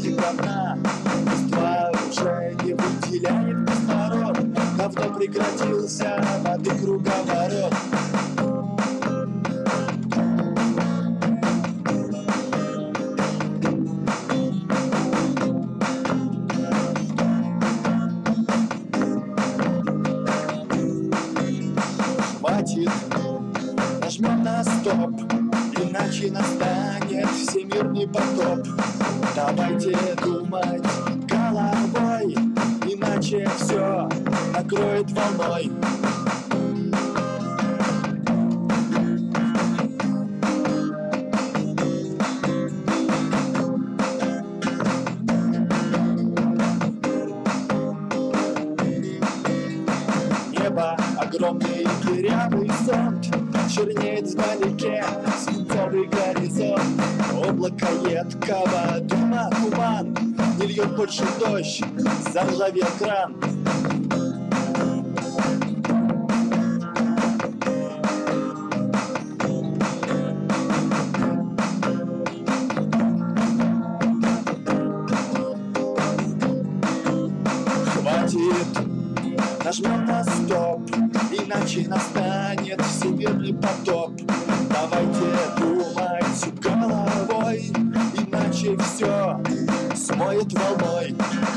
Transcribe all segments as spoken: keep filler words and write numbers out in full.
вроде говна. Листва уже не выделяет кислород, давно прекратился воды круговорот. Хватит, нажмем на стоп, иначе настанет всемирный потоп. Давайте думать головой, иначе все накроет волной. Небо огромный дырявый зонт, чернеет вдалеке свинцовый горизонт. Облако едкого дыма туман, не льет больше дождь, заржавел кран. Хватит, нажмем на стоп, иначе настанет всемирный потоп. Давайте думать головой, иначе все смоет волной.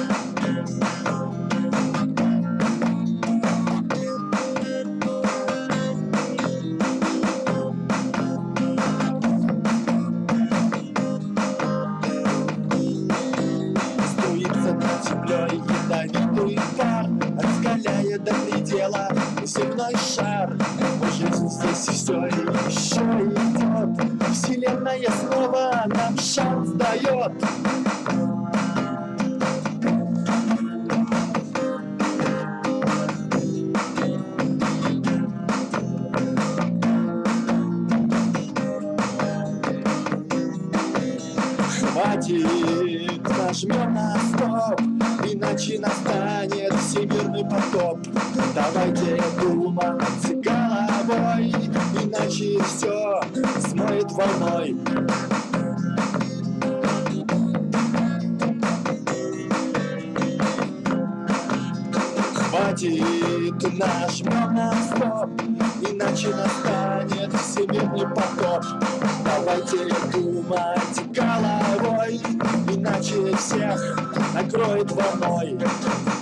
Струится над землей ядовитый пар, раскаляет до предела земной шар. Но жизнь здесь все еще идет, вселенная снова нам шанс дает. Хватит, нажмем на стоп, иначе настанет всемирный потоп. Давайте думать головой, иначе все смоет волной. Хватит, нажмем на стоп, иначе настанет всемирный потоп. Давайте думать головой, иначе всех накроет волной.